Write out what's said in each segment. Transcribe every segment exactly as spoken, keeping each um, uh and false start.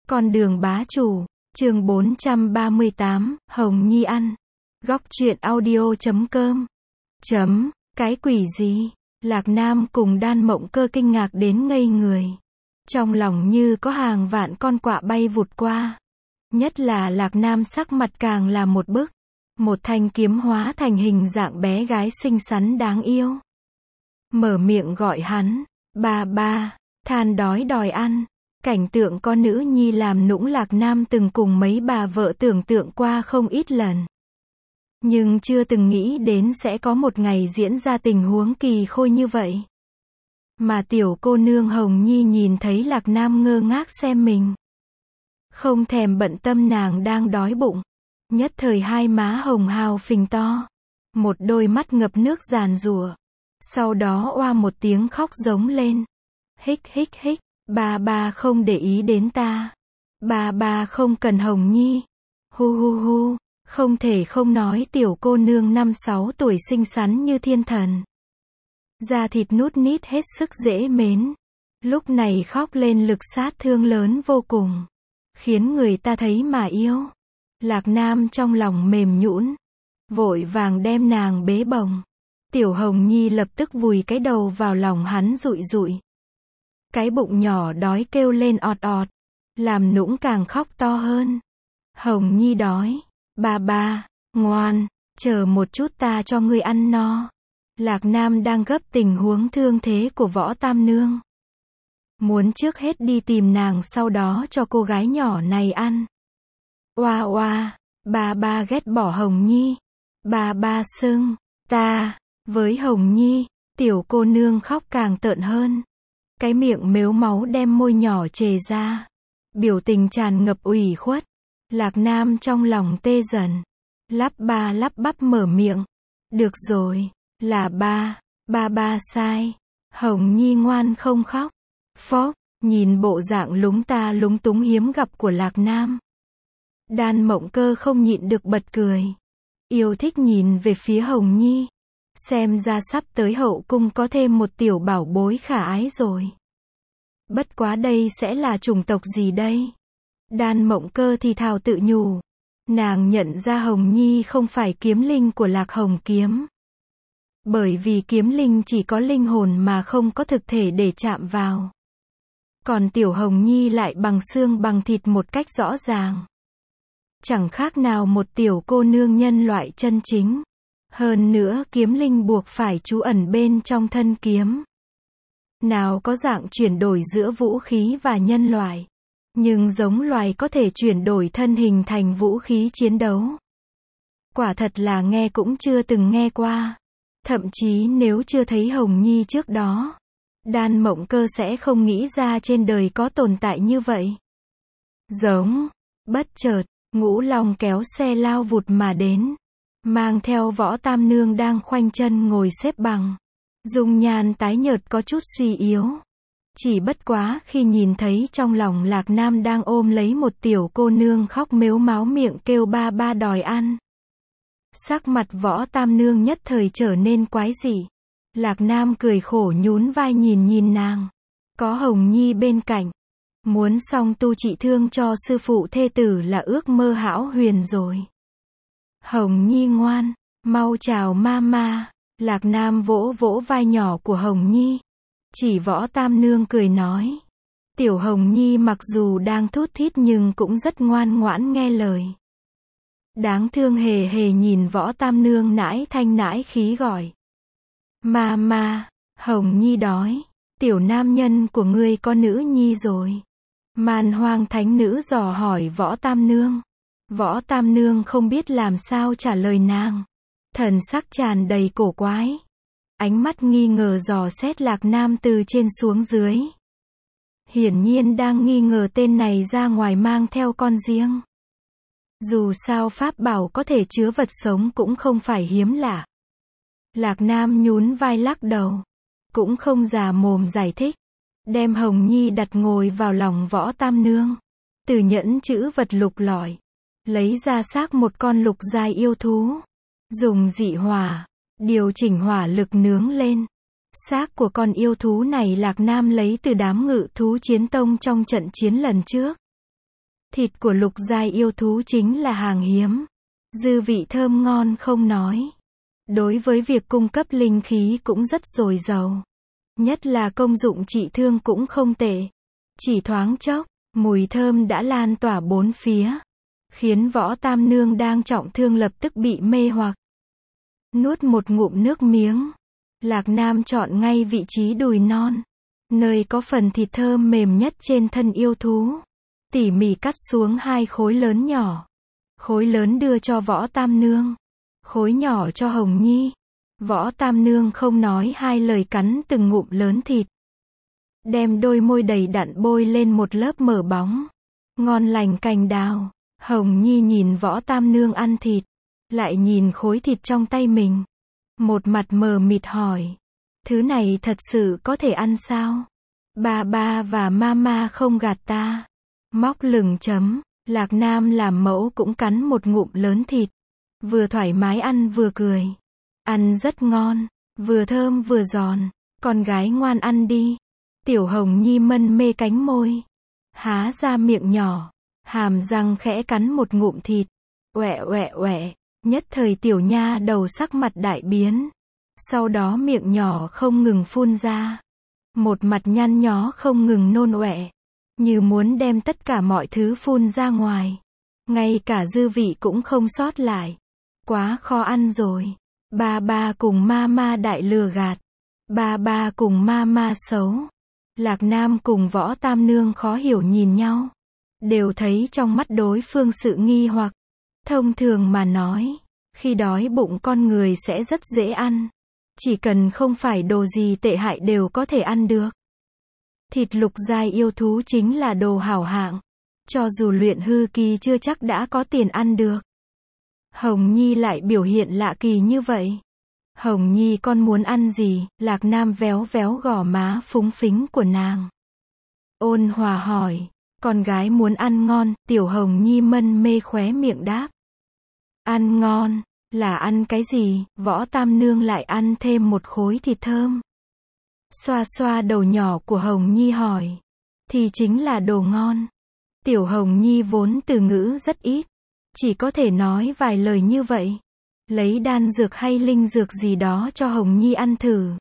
Con đường bá chủ, chương bốn trăm ba mươi tám, Hồng Nhi ăn. Góc truyện audio chấm com. Chấm, cái quỷ gì? Lạc Nam cùng Đan Mộng Cơ kinh ngạc đến ngây người. Trong lòng như có hàng vạn con quạ bay vụt qua. Nhất là Lạc Nam sắc mặt càng là một bức. Một thanh kiếm hóa thành hình dạng bé gái xinh xắn đáng yêu. Mở miệng gọi hắn, ba ba, than đói đòi ăn. Cảnh tượng con nữ nhi làm nũng Lạc Nam từng cùng mấy bà vợ tưởng tượng qua không ít lần. Nhưng chưa từng nghĩ đến sẽ có một ngày diễn ra tình huống kỳ khôi như vậy. Mà tiểu cô nương Hồng Nhi nhìn thấy Lạc Nam ngơ ngác xem mình. Không thèm bận tâm nàng đang đói bụng. Nhất thời hai má hồng hào phình to. Một đôi mắt ngập nước giàn giụa. Sau đó oa một tiếng khóc giống lên. Hích hích hích. Ba ba không để ý đến ta. Ba ba không cần Hồng Nhi. Hu hu hu. Không thể không nói tiểu cô nương năm sáu tuổi xinh xắn như thiên thần. Da thịt nút nít hết sức dễ mến. Lúc này khóc lên lực sát thương lớn vô cùng. Khiến người ta thấy mà yêu. Lạc Nam trong lòng mềm nhũn. Vội vàng đem nàng bế bồng. Tiểu Hồng Nhi lập tức vùi cái đầu vào lòng hắn rụi rụi. Cái bụng nhỏ đói kêu lên ọt ọt. Làm nũng càng khóc to hơn. Hồng Nhi đói. Ba ba, ngoan, chờ một chút ta cho ngươi ăn no. Lạc Nam đang gấp tình huống thương thế của Võ Tam Nương. Muốn trước hết đi tìm nàng sau đó cho cô gái nhỏ này ăn. Oa oa, ba ba ghét bỏ Hồng Nhi. Ba ba sưng, ta, với Hồng Nhi, tiểu cô nương khóc càng tợn hơn. Cái miệng mếu máu đem môi nhỏ chề ra. Biểu tình tràn ngập ủy khuất. Lạc Nam trong lòng tê dần. Lắp ba lắp bắp mở miệng. Được rồi, là ba, ba ba sai. Hồng Nhi ngoan không khóc. Phốc, nhìn bộ dạng lúng ta lúng túng hiếm gặp của Lạc Nam. Đan Mộng Cơ không nhịn được bật cười. Yêu thích nhìn về phía Hồng Nhi. Xem ra sắp tới hậu cung có thêm một tiểu bảo bối khả ái rồi. Bất quá đây sẽ là chủng tộc gì đây? Đan Mộng Cơ thì thào tự nhủ. Nàng nhận ra Hồng Nhi không phải kiếm linh của Lạc Hồng Kiếm. Bởi vì kiếm linh chỉ có linh hồn mà không có thực thể để chạm vào. Còn tiểu Hồng Nhi lại bằng xương bằng thịt một cách rõ ràng. Chẳng khác nào một tiểu cô nương nhân loại chân chính. Hơn nữa kiếm linh buộc phải trú ẩn bên trong thân kiếm. Nào có dạng chuyển đổi giữa vũ khí và nhân loại. Nhưng giống loài có thể chuyển đổi thân hình thành vũ khí chiến đấu. Quả thật là nghe cũng chưa từng nghe qua. Thậm chí nếu chưa thấy Hồng Nhi trước đó, Đan Mộng Cơ sẽ không nghĩ ra trên đời có tồn tại như vậy. Giống, bất chợt, Ngũ Long kéo xe lao vụt mà đến. Mang theo Võ Tam Nương đang khoanh chân ngồi xếp bằng. Dung nhan tái nhợt có chút suy yếu. Chỉ bất quá khi nhìn thấy trong lòng Lạc Nam đang ôm lấy một tiểu cô nương khóc mếu máo miệng kêu ba ba đòi ăn. Sắc mặt Võ Tam Nương nhất thời trở nên quái dị. Lạc Nam cười khổ nhún vai nhìn nhìn nàng. Có Hồng Nhi bên cạnh. Muốn song tu trị thương cho sư phụ thê tử là ước mơ hão huyền rồi. Hồng Nhi ngoan, mau chào mama. Lạc Nam vỗ vỗ vai nhỏ của Hồng Nhi. Chỉ Võ Tam Nương cười nói. Tiểu Hồng Nhi mặc dù đang thút thít nhưng cũng rất ngoan ngoãn nghe lời. Đáng thương hề hề nhìn Võ Tam Nương nãi thanh nãi khí gọi. Mama, Hồng Nhi đói. Tiểu nam nhân của ngươi có nữ nhi rồi. Man Hoang thánh nữ dò hỏi Võ Tam Nương. Võ Tam Nương không biết làm sao trả lời nàng. Thần sắc tràn đầy cổ quái. Ánh mắt nghi ngờ dò xét Lạc Nam từ trên xuống dưới. Hiển nhiên đang nghi ngờ tên này ra ngoài mang theo con riêng. Dù sao pháp bảo có thể chứa vật sống cũng không phải hiếm lạ. Lạc Nam nhún vai lắc đầu. Cũng không già mồm giải thích. Đem Hồng Nhi đặt ngồi vào lòng Võ Tam Nương. Từ nhẫn chữ vật lục lọi. Lấy ra xác một con lục giai yêu thú. Dùng dị hỏa. Điều chỉnh hỏa lực nướng lên. Xác của con yêu thú này Lạc Nam lấy từ đám ngự thú chiến tông trong trận chiến lần trước. Thịt của lục giai yêu thú chính là hàng hiếm. Dư vị thơm ngon không nói. Đối với việc cung cấp linh khí cũng rất dồi dào. Nhất là công dụng trị thương cũng không tệ. Chỉ thoáng chốc, mùi thơm đã lan tỏa bốn phía. Khiến Võ Tam Nương đang trọng thương lập tức bị mê hoặc. Nuốt một ngụm nước miếng. Lạc Nam chọn ngay vị trí đùi non. Nơi có phần thịt thơm mềm nhất trên thân yêu thú. Tỉ mỉ cắt xuống hai khối lớn nhỏ. Khối lớn đưa cho Võ Tam Nương. Khối nhỏ cho Hồng Nhi. Võ Tam Nương không nói hai lời cắn từng ngụm lớn thịt. Đem đôi môi đầy đặn bôi lên một lớp mỡ bóng. Ngon lành cành đào. Hồng Nhi nhìn Võ Tam Nương ăn thịt. Lại nhìn khối thịt trong tay mình. Một mặt mờ mịt hỏi. Thứ này thật sự có thể ăn sao? Ba ba và mama không gạt ta. Móc lửng chấm. Lạc Nam làm mẫu cũng cắn một ngụm lớn thịt. Vừa thoải mái ăn vừa cười. Ăn rất ngon. Vừa thơm vừa giòn. Con gái ngoan ăn đi. Tiểu Hồng Nhi mân mê cánh môi. Há ra miệng nhỏ. Hàm răng khẽ cắn một ngụm thịt. Oẹ oẹ oẹ. Nhất thời tiểu nha đầu sắc mặt đại biến. Sau đó miệng nhỏ không ngừng phun ra. Một mặt nhăn nhó không ngừng nôn ọe. Như muốn đem tất cả mọi thứ phun ra ngoài. Ngay cả dư vị cũng không sót lại. Quá khó ăn rồi. Ba ba cùng mama đại lừa gạt. Ba ba cùng mama xấu. Lạc Nam cùng Võ Tam Nương khó hiểu nhìn nhau. Đều thấy trong mắt đối phương sự nghi hoặc. Thông thường mà nói, khi đói bụng con người sẽ rất dễ ăn. Chỉ cần không phải đồ gì tệ hại đều có thể ăn được. Thịt lục giai yêu thú chính là đồ hảo hạng. Cho dù luyện hư kỳ chưa chắc đã có tiền ăn được. Hồng Nhi lại biểu hiện lạ kỳ như vậy. Hồng Nhi con muốn ăn gì? Lạc Nam véo véo gò má phúng phính của nàng. Ôn hòa hỏi. Con gái muốn ăn ngon, tiểu Hồng Nhi mân mê khóe miệng đáp. Ăn ngon, là ăn cái gì? Võ Tam Nương lại ăn thêm một khối thịt thơm. Xoa xoa đầu nhỏ của Hồng Nhi hỏi. Thì chính là đồ ngon. Tiểu Hồng Nhi vốn từ ngữ rất ít. Chỉ có thể nói vài lời như vậy. Lấy đan dược hay linh dược gì đó cho Hồng Nhi ăn thử.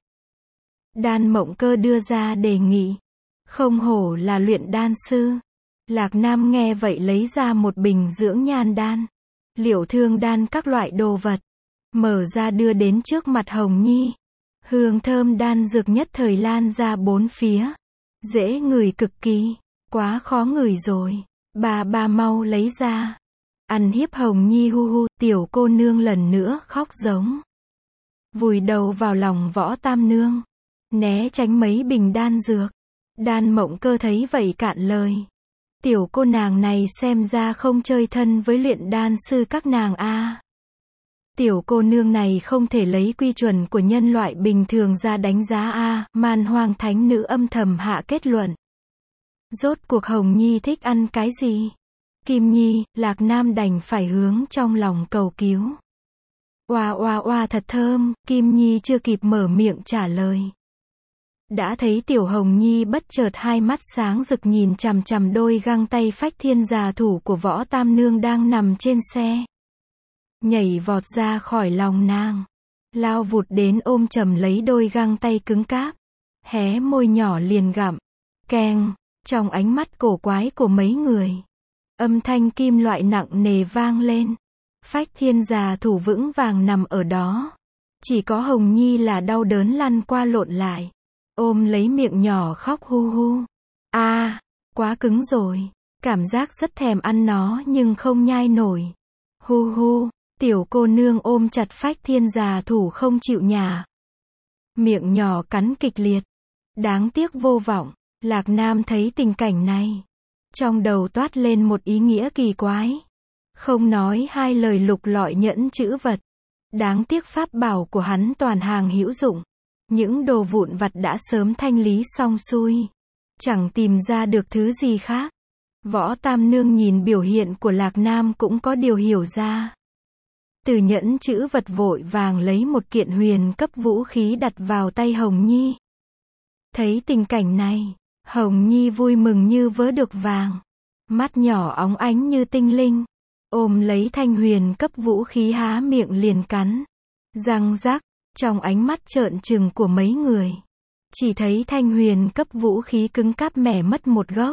Đan Mộng Cơ đưa ra đề nghị. Không hổ là luyện đan sư. Lạc Nam nghe vậy lấy ra một bình dưỡng nhan đan. Liệu thương đan các loại đồ vật. Mở ra đưa đến trước mặt Hồng Nhi. Hương thơm đan dược nhất thời lan ra bốn phía. Dễ ngửi cực kỳ. Quá khó ngửi rồi. Bà bà mau lấy ra. Ăn hiếp Hồng Nhi hu hu. Tiểu cô nương lần nữa khóc giống. Vùi đầu vào lòng Võ Tam Nương. Né tránh mấy bình đan dược. Đan Mộng Cơ thấy vậy cạn lời. Tiểu cô nàng này xem ra không chơi thân với luyện đan sư các nàng a. À. Tiểu cô nương này không thể lấy quy chuẩn của nhân loại bình thường ra đánh giá a. À. Man Hoang thánh nữ âm thầm hạ kết luận. Rốt cuộc Hồng Nhi thích ăn cái gì? Kim Nhi, Lạc Nam đành phải hướng trong lòng cầu cứu. Oa oa oa thật thơm, Kim Nhi chưa kịp mở miệng trả lời. Đã thấy Tiểu Hồng Nhi bất chợt hai mắt sáng rực nhìn chằm chằm đôi găng tay phách thiên già thủ của Võ Tam Nương đang nằm trên xe. Nhảy vọt ra khỏi lòng nàng. Lao vụt đến ôm chầm lấy đôi găng tay cứng cáp. Hé môi nhỏ liền gặm. Keng, trong ánh mắt cổ quái của mấy người. Âm thanh kim loại nặng nề vang lên. Phách thiên già thủ vững vàng nằm ở đó. Chỉ có Hồng Nhi là đau đớn lăn qua lộn lại. Ôm lấy miệng nhỏ khóc hu hu. A, à, quá cứng rồi. Cảm giác rất thèm ăn nó nhưng không nhai nổi. Hu hu, tiểu cô nương ôm chặt phách thiên già thủ không chịu nhả. Miệng nhỏ cắn kịch liệt. Đáng tiếc vô vọng. Lạc Nam thấy tình cảnh này. Trong đầu toát lên một ý nghĩa kỳ quái. Không nói hai lời lục lọi nhẫn chữ vật. Đáng tiếc pháp bảo của hắn toàn hàng hữu dụng. Những đồ vụn vặt đã sớm thanh lý xong xuôi. Chẳng tìm ra được thứ gì khác. Võ Tam Nương nhìn biểu hiện của Lạc Nam cũng có điều hiểu ra. Từ nhẫn chữ vật vội vàng lấy một kiện huyền cấp vũ khí đặt vào tay Hồng Nhi. Thấy tình cảnh này, Hồng Nhi vui mừng như vớ được vàng. mắt nhỏ óng ánh như tinh linh, ôm lấy thanh huyền cấp vũ khí há miệng liền cắn. Răng rắc, trong ánh mắt trợn trừng của mấy người, chỉ thấy thanh huyền cấp vũ khí cứng cáp mẻ mất một góc.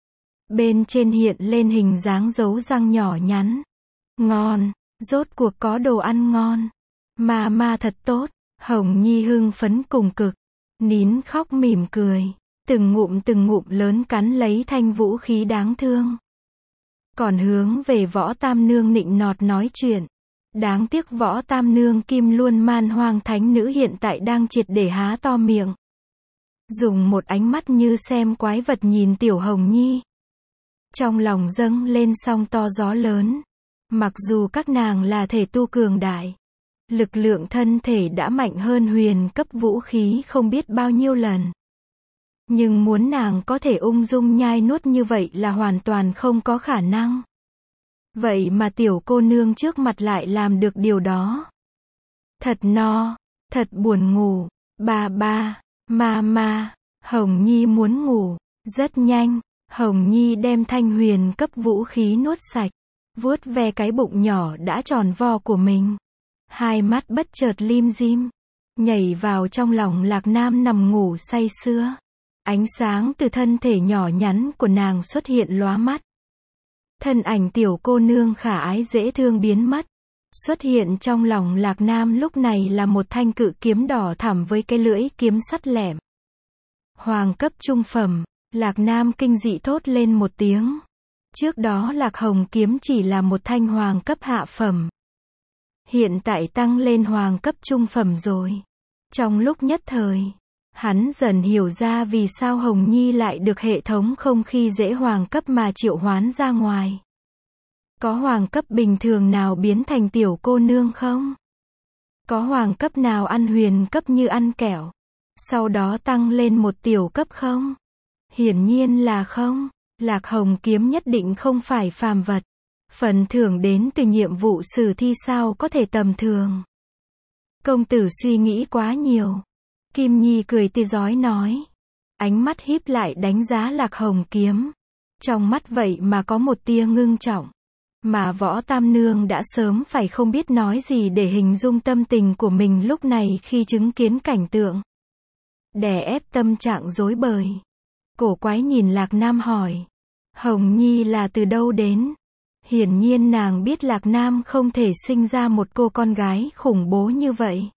Bên trên hiện lên hình dáng dấu răng nhỏ nhắn. Ngon, rốt cuộc có đồ ăn ngon. Ma ma thật tốt. Hồng Nhi hưng phấn cùng cực, nín khóc mỉm cười, từng ngụm từng ngụm lớn cắn lấy thanh vũ khí đáng thương. Còn hướng về Võ Tam Nương nịnh nọt nói chuyện. Đáng tiếc Võ Tam Nương Kim Luân Man Hoang Thánh Nữ hiện tại đang triệt để há to miệng, dùng một ánh mắt như xem quái vật nhìn Tiểu Hồng Nhi. Trong lòng dâng lên sóng to gió lớn. Mặc dù các nàng là thể tu cường đại, lực lượng thân thể đã mạnh hơn huyền cấp vũ khí không biết bao nhiêu lần, nhưng muốn nàng có thể ung dung nhai nuốt như vậy là hoàn toàn không có khả năng. Vậy mà tiểu cô nương trước mặt lại làm được điều đó. Thật no, thật buồn ngủ. Ba ba, ma ma, Hồng Nhi muốn ngủ. Rất nhanh, Hồng Nhi đem thanh huyền cấp vũ khí nuốt sạch, vuốt ve cái bụng nhỏ đã tròn vo của mình. Hai mắt bất chợt lim dim, nhảy vào trong lòng Lạc Nam nằm ngủ say sưa. Ánh sáng từ thân thể nhỏ nhắn của nàng xuất hiện lóa mắt. Thân ảnh tiểu cô nương khả ái dễ thương biến mất. Xuất hiện trong lòng Lạc Nam lúc này là một thanh cự kiếm đỏ thẳm với cái lưỡi kiếm sắt lẹm. Hoàng cấp trung phẩm, Lạc Nam kinh dị thốt lên một tiếng. Trước đó Lạc Hồng kiếm chỉ là một thanh hoàng cấp hạ phẩm, hiện tại tăng lên hoàng cấp trung phẩm rồi. Trong lúc nhất thời, hắn dần hiểu ra vì sao Hồng Nhi lại được hệ thống không khi dễ hoàng cấp mà triệu hoán ra ngoài. Có hoàng cấp bình thường nào biến thành tiểu cô nương không? Có hoàng cấp nào ăn huyền cấp như ăn kẹo, sau đó tăng lên một tiểu cấp không? Hiển nhiên là không. Lạc Hồng kiếm nhất định không phải phàm vật. Phần thưởng đến từ nhiệm vụ sử thi sao có thể tầm thường. Công tử suy nghĩ quá nhiều. Kim Nhi cười tươi rói nói. Ánh mắt híp lại đánh giá Lạc Hồng kiếm. Trong mắt vậy mà có một tia ngưng trọng. Mà Võ Tam Nương đã sớm phải không biết nói gì để hình dung tâm tình của mình lúc này khi chứng kiến cảnh tượng. Đè ép tâm trạng rối bời. Cổ quái nhìn Lạc Nam hỏi. Hồng Nhi là từ đâu đến? Hiển nhiên nàng biết Lạc Nam không thể sinh ra một cô con gái khủng bố như vậy.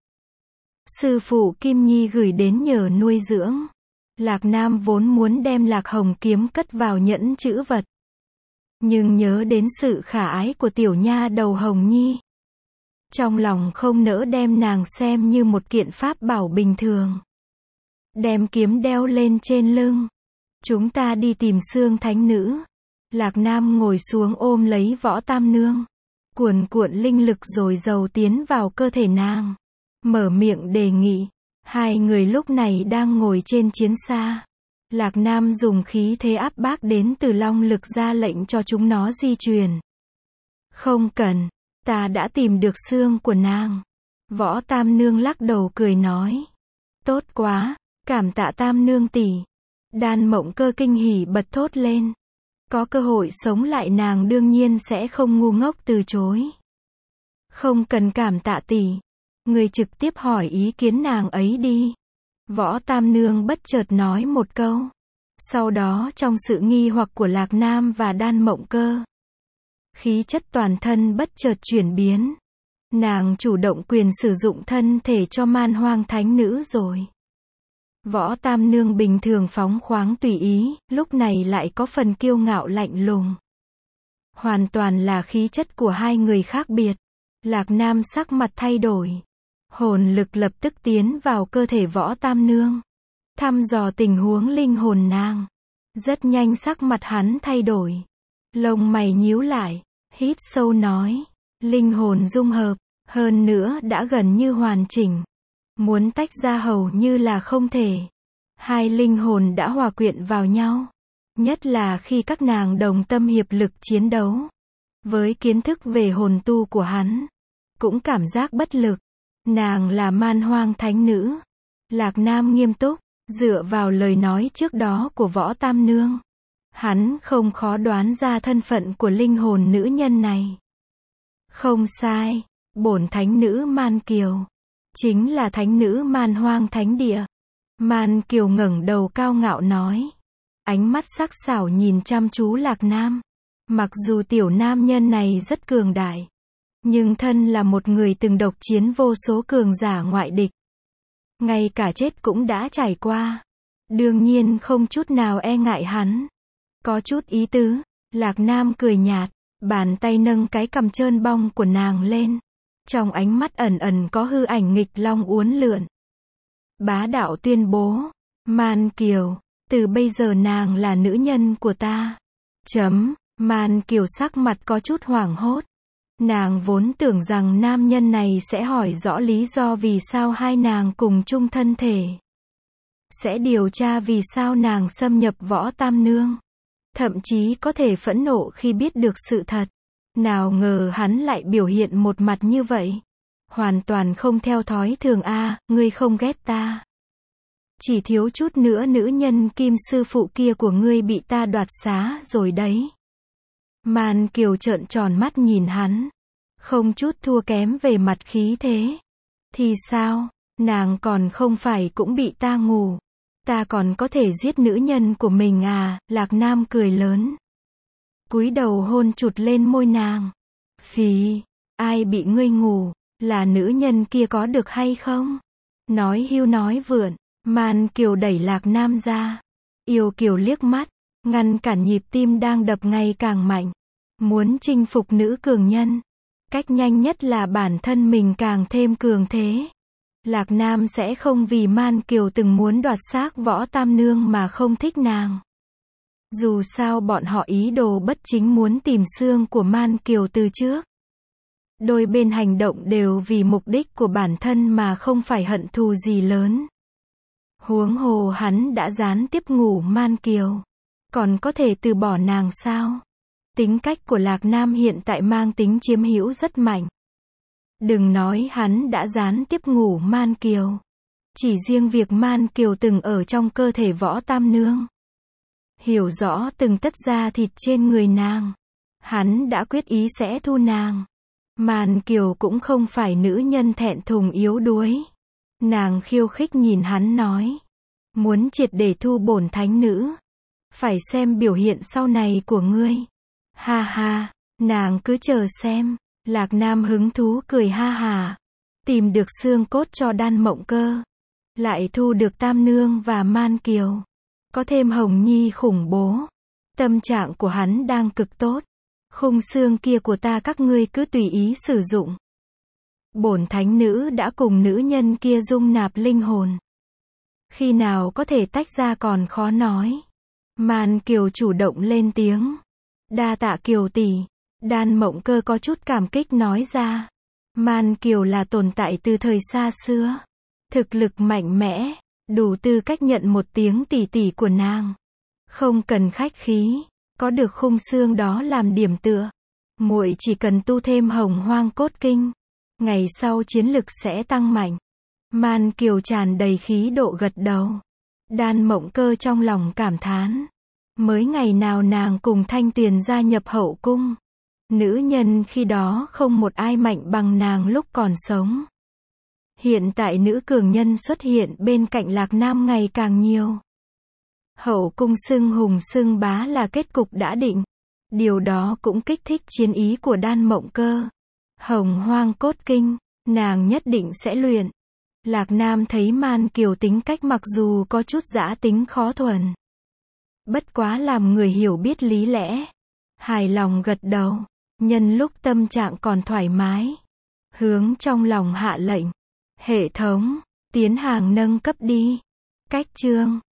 Sư phụ Kim Nhi gửi đến nhờ nuôi dưỡng. Lạc Nam vốn muốn đem Lạc Hồng kiếm cất vào nhẫn trữ vật, nhưng nhớ đến sự khả ái của tiểu nha đầu Hồng Nhi, trong lòng không nỡ đem nàng xem như một kiện pháp bảo bình thường. Đem kiếm đeo lên trên lưng. Chúng ta đi tìm Xương Thánh Nữ. Lạc Nam ngồi xuống ôm lấy Võ Tam Nương, cuồn cuộn linh lực rồi dầu tiến vào cơ thể nàng, mở miệng đề nghị. Hai người lúc này đang ngồi trên chiến xa. Lạc Nam dùng khí thế áp bách đến từ long lực ra lệnh cho chúng nó di chuyển. Không cần, ta đã tìm được xương của nàng. Võ Tam Nương lắc đầu cười nói. Tốt quá, cảm tạ Tam Nương tỷ. Đan Mộng Cơ kinh hỉ bật thốt lên. Có cơ hội sống lại nàng đương nhiên sẽ không ngu ngốc từ chối. Không cần cảm tạ tỷ. Người trực tiếp hỏi ý kiến nàng ấy đi. Võ Tam Nương bất chợt nói một câu. Sau đó trong sự nghi hoặc của Lạc Nam và Đan Mộng Cơ, khí chất toàn thân bất chợt chuyển biến. Nàng chủ động quyền sử dụng thân thể cho Man Hoang Thánh Nữ rồi. Võ Tam Nương bình thường phóng khoáng tùy ý, lúc này lại có phần kiêu ngạo lạnh lùng. Hoàn toàn là khí chất của hai người khác biệt. Lạc Nam sắc mặt thay đổi. Hồn lực lập tức tiến vào cơ thể Võ Tam Nương, thăm dò tình huống linh hồn nàng. Rất nhanh sắc mặt hắn thay đổi. Lông mày nhíu lại, hít sâu nói. Linh hồn dung hợp, hơn nữa đã gần như hoàn chỉnh. Muốn tách ra hầu như là không thể. Hai linh hồn đã hòa quyện vào nhau. Nhất là khi các nàng đồng tâm hiệp lực chiến đấu. Với kiến thức về hồn tu của hắn, cũng cảm giác bất lực. Nàng là Man Hoang Thánh Nữ. Lạc Nam nghiêm túc, dựa vào lời nói trước đó của Võ Tam Nương, Hắn không khó đoán ra thân phận của linh hồn nữ nhân này. Không sai, bổn thánh nữ Man Kiều. Chính là thánh nữ Man Hoang Thánh Địa. Man Kiều ngẩng đầu cao ngạo nói. Ánh mắt sắc sảo nhìn chăm chú Lạc Nam. Mặc dù tiểu nam nhân này rất cường đại, nhưng thân là một người từng độc chiến vô số cường giả ngoại địch. Ngay cả chết cũng đã trải qua. Đương nhiên không chút nào e ngại hắn. Có chút ý tứ, Lạc Nam cười nhạt, bàn tay nâng cái cằm trơn bong của nàng lên. Trong ánh mắt ẩn ẩn có hư ảnh nghịch long uốn lượn. Bá đạo tuyên bố, Man Kiều, từ bây giờ nàng là nữ nhân của ta. Chấm, Man Kiều sắc mặt có chút hoảng hốt. Nàng vốn tưởng rằng nam nhân này sẽ hỏi rõ lý do vì sao hai nàng cùng chung thân thể. Sẽ điều tra vì sao nàng xâm nhập Võ Tam Nương. Thậm chí có thể phẫn nộ khi biết được sự thật. Nào ngờ hắn lại biểu hiện một mặt như vậy. Hoàn toàn không theo thói thường a, à, ngươi không ghét ta. Chỉ thiếu chút nữa nữ nhân Kim sư phụ kia của ngươi bị ta đoạt xá rồi đấy. Man Kiều trợn tròn mắt nhìn hắn. Không chút thua kém về mặt khí thế. Thì sao, nàng còn không phải cũng bị ta ngủ. Ta còn có thể giết nữ nhân của mình à, Lạc Nam cười lớn. Cúi đầu hôn chụt lên môi nàng. Phì, ai bị ngươi ngủ, là nữ nhân kia có được hay không? Nói hưu nói vượn, Man Kiều đẩy Lạc Nam ra. Yêu Kiều liếc mắt, ngăn cản nhịp tim đang đập ngày càng mạnh. Muốn chinh phục nữ cường nhân. Cách nhanh nhất là bản thân mình càng thêm cường thế. Lạc Nam sẽ không vì Man Kiều từng muốn đoạt xác Võ Tam Nương mà không thích nàng. Dù sao bọn họ ý đồ bất chính muốn tìm xương của Man Kiều từ trước. Đôi bên hành động đều vì mục đích của bản thân mà không phải hận thù gì lớn. Huống hồ hắn đã gián tiếp ngủ Man Kiều. Còn có thể từ bỏ nàng sao? Tính cách của Lạc Nam hiện tại mang tính chiếm hữu rất mạnh. Đừng nói hắn đã gián tiếp ngủ Man Kiều. Chỉ riêng việc Man Kiều từng ở trong cơ thể Võ Tam Nương. Hiểu rõ từng tất da thịt trên người nàng. Hắn đã quyết ý sẽ thu nàng. Man Kiều cũng không phải nữ nhân thẹn thùng yếu đuối. Nàng khiêu khích nhìn hắn nói. Muốn triệt để thu bổn thánh nữ. Phải xem biểu hiện sau này của ngươi. Ha ha, nàng cứ chờ xem. Lạc Nam hứng thú cười ha hà. Tìm được xương cốt cho Đan Mộng Cơ. Lại thu được Tam Nương và Man Kiều. Có thêm Hồng Nhi khủng bố. Tâm trạng của hắn đang cực tốt. Khung xương kia của ta các ngươi cứ tùy ý sử dụng. Bổn thánh nữ đã cùng nữ nhân kia dung nạp linh hồn. Khi nào có thể tách ra còn khó nói. Man Kiều chủ động lên tiếng. Đa tạ Kiều tỷ. Đan Mộng Cơ có chút cảm kích nói ra. Man Kiều là tồn tại từ thời xa xưa. Thực lực mạnh mẽ, đủ tư cách nhận một tiếng tỷ tỷ của nàng. Không cần khách khí, có được khung xương đó làm điểm tựa. Muội chỉ cần tu thêm Hồng Hoang Cốt Kinh. Ngày sau chiến lực sẽ tăng mạnh. Man Kiều tràn đầy khí độ gật đầu. Đan Mộng Cơ trong lòng cảm thán. Mới ngày nào nàng cùng Thanh Tuyền gia nhập hậu cung. Nữ nhân khi đó không một ai mạnh bằng nàng lúc còn sống. Hiện tại nữ cường nhân xuất hiện bên cạnh Lạc Nam ngày càng nhiều. Hậu cung xưng hùng xưng bá là kết cục đã định. Điều đó cũng kích thích chiến ý của Đan Mộng Cơ. Hồng Hoang Cốt Kinh, nàng nhất định sẽ luyện. Lạc Nam thấy Man Kiều tính cách mặc dù có chút dã tính khó thuần. Bất quá làm người hiểu biết lý lẽ. Hài lòng gật đầu. Nhân lúc tâm trạng còn thoải mái. Hướng trong lòng hạ lệnh. Hệ thống, tiến hàng nâng cấp đi. Cách chương.